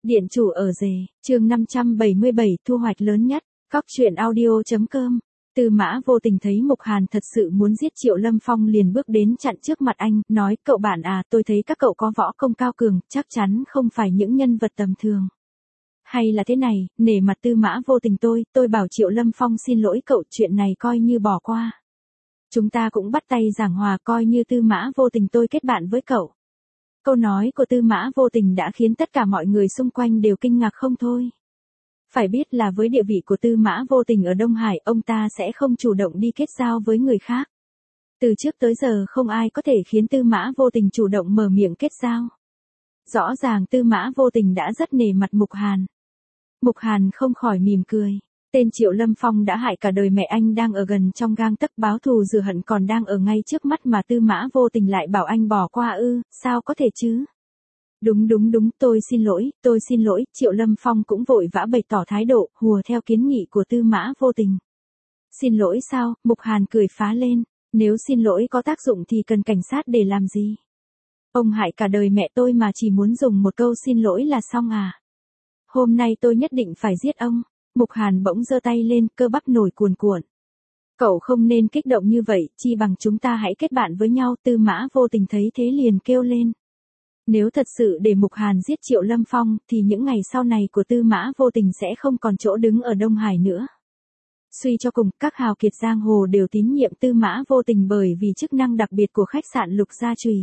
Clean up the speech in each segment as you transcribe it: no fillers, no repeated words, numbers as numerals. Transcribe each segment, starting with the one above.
Điện chủ ở rể, chương 577 thu hoạch lớn nhất, Cóc truyện audio.com. Tư Mã Vô Tình thấy Mục Hàn thật sự muốn giết Triệu Lâm Phong liền bước đến chặn trước mặt anh, nói, cậu bạn à, tôi thấy các cậu có võ công cao cường, chắc chắn không phải những nhân vật tầm thường. Hay là thế này, nể mặt Tư Mã Vô Tình tôi bảo Triệu Lâm Phong xin lỗi cậu, chuyện này coi như bỏ qua. Chúng ta cũng bắt tay giảng hòa, coi như Tư Mã Vô Tình tôi kết bạn với cậu. Câu nói của Tư Mã Vô Tình đã khiến tất cả mọi người xung quanh đều kinh ngạc không thôi. Phải biết là với địa vị của Tư Mã Vô Tình ở Đông Hải, ông ta sẽ không chủ động đi kết giao với người khác. Từ trước tới giờ không ai có thể khiến Tư Mã Vô Tình chủ động mở miệng kết giao. Rõ ràng Tư Mã Vô Tình đã rất nể mặt Mục Hàn. Mục Hàn không khỏi mỉm cười. Tên Triệu Lâm Phong đã hại cả đời mẹ anh đang ở gần trong gang tấc, báo thù rửa hận còn đang ở ngay trước mắt mà Tư Mã Vô Tình lại bảo anh bỏ qua ư, sao có thể chứ? Đúng, tôi xin lỗi, Triệu Lâm Phong cũng vội vã bày tỏ thái độ, hùa theo kiến nghị của Tư Mã Vô Tình. Xin lỗi sao? Mục Hàn cười phá lên, nếu xin lỗi có tác dụng thì cần cảnh sát để làm gì? Ông hại cả đời mẹ tôi mà chỉ muốn dùng một câu xin lỗi là xong à? Hôm nay tôi nhất định phải giết ông. Mục Hàn bỗng giơ tay lên, cơ bắp nổi cuồn cuộn. Cậu không nên kích động như vậy, chi bằng chúng ta hãy kết bạn với nhau. Tư Mã Vô Tình thấy thế liền kêu lên. Nếu thật sự để Mục Hàn giết Triệu Lâm Phong, thì những ngày sau này của Tư Mã Vô Tình sẽ không còn chỗ đứng ở Đông Hải nữa. Suy cho cùng, các hào kiệt giang hồ đều tín nhiệm Tư Mã Vô Tình bởi vì chức năng đặc biệt của khách sạn Lục Gia Trùy.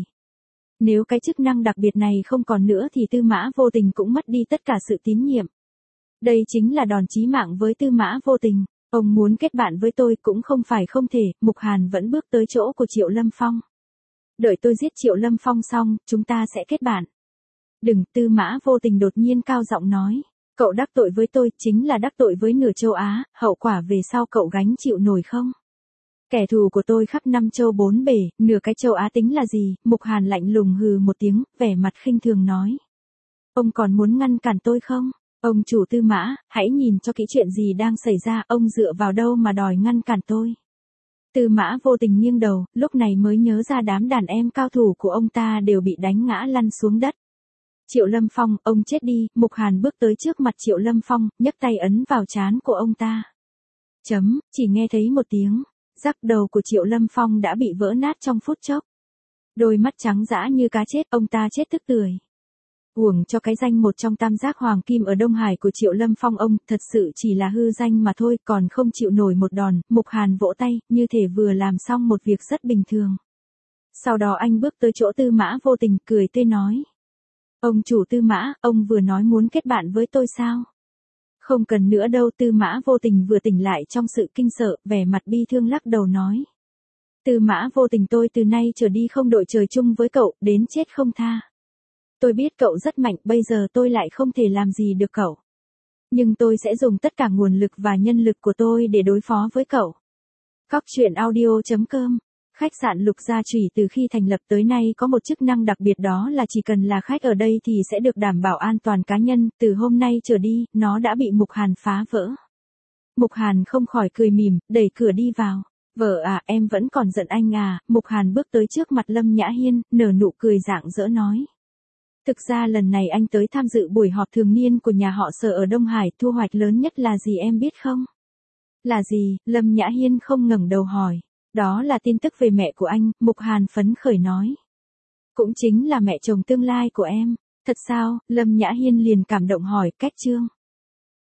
Nếu cái chức năng đặc biệt này không còn nữa thì Tư Mã Vô Tình cũng mất đi tất cả sự tín nhiệm. Đây chính là đòn chí mạng với Tư Mã Vô Tình. Ông muốn kết bạn với tôi cũng không phải không thể. Mục Hàn vẫn bước tới chỗ của Triệu Lâm Phong. Đợi tôi giết Triệu Lâm Phong xong, chúng ta sẽ kết bạn. Đừng, Tư Mã Vô Tình đột nhiên cao giọng nói. Cậu đắc tội với tôi chính là đắc tội với nửa châu Á, hậu quả về sau cậu gánh chịu nổi không? Kẻ thù của tôi khắp năm châu bốn bể, nửa cái châu Á tính là gì? Mục Hàn lạnh lùng hừ một tiếng, vẻ mặt khinh thường nói. Ông còn muốn ngăn cản tôi không? Ông chủ Tư Mã, hãy nhìn cho kỹ chuyện gì đang xảy ra, ông dựa vào đâu mà đòi ngăn cản tôi. Tư Mã Vô Tình nghiêng đầu, lúc này mới nhớ ra đám đàn em cao thủ của ông ta đều bị đánh ngã lăn xuống đất. Triệu Lâm Phong, ông chết đi. Mục Hàn bước tới trước mặt Triệu Lâm Phong, nhấc tay ấn vào trán của ông ta. Chỉ nghe thấy một tiếng, rắc, đầu của Triệu Lâm Phong đã bị vỡ nát trong phút chốc. Đôi mắt trắng dã như cá chết, ông ta chết tức tưởi. Uổng cho cái danh một trong tam giác hoàng kim ở Đông Hải của Triệu Lâm Phong, ông thật sự chỉ là hư danh mà thôi, còn không chịu nổi một đòn. Mục Hàn vỗ tay, như thể vừa làm xong một việc rất bình thường. Sau đó anh bước tới chỗ Tư Mã Vô Tình, cười tươi nói. Ông chủ Tư Mã, ông vừa nói muốn kết bạn với tôi sao? Không cần nữa đâu. Tư Mã Vô Tình vừa tỉnh lại trong sự kinh sợ, vẻ mặt bi thương lắc đầu nói. Tư Mã Vô Tình, tôi từ nay trở đi không đội trời chung với cậu, đến chết không tha. Tôi biết cậu rất mạnh, bây giờ tôi lại không thể làm gì được cậu. Nhưng tôi sẽ dùng tất cả nguồn lực và nhân lực của tôi để đối phó với cậu. Cóc truyện audio.com. Khách sạn Lục Gia Trùy từ khi thành lập tới nay có một chức năng đặc biệt, đó là chỉ cần là khách ở đây thì sẽ được đảm bảo an toàn cá nhân. Từ hôm nay trở đi, nó đã bị Mục Hàn phá vỡ. Mục Hàn không khỏi cười mỉm, đẩy cửa đi vào. Vợ à, em vẫn còn giận anh à? Mục Hàn bước tới trước mặt Lâm Nhã Hiên, nở nụ cười rạng rỡ nói. Thực ra lần này anh tới tham dự buổi họp thường niên của nhà họ Sở ở Đông Hải, thu hoạch lớn nhất là gì em biết không? Là gì? Lâm Nhã Hiên không ngẩng đầu hỏi. Đó là tin tức về mẹ của anh. Mục Hàn phấn khởi nói. Cũng chính là mẹ chồng tương lai của em. Thật sao? Lâm Nhã Hiên liền cảm động hỏi, cách chương.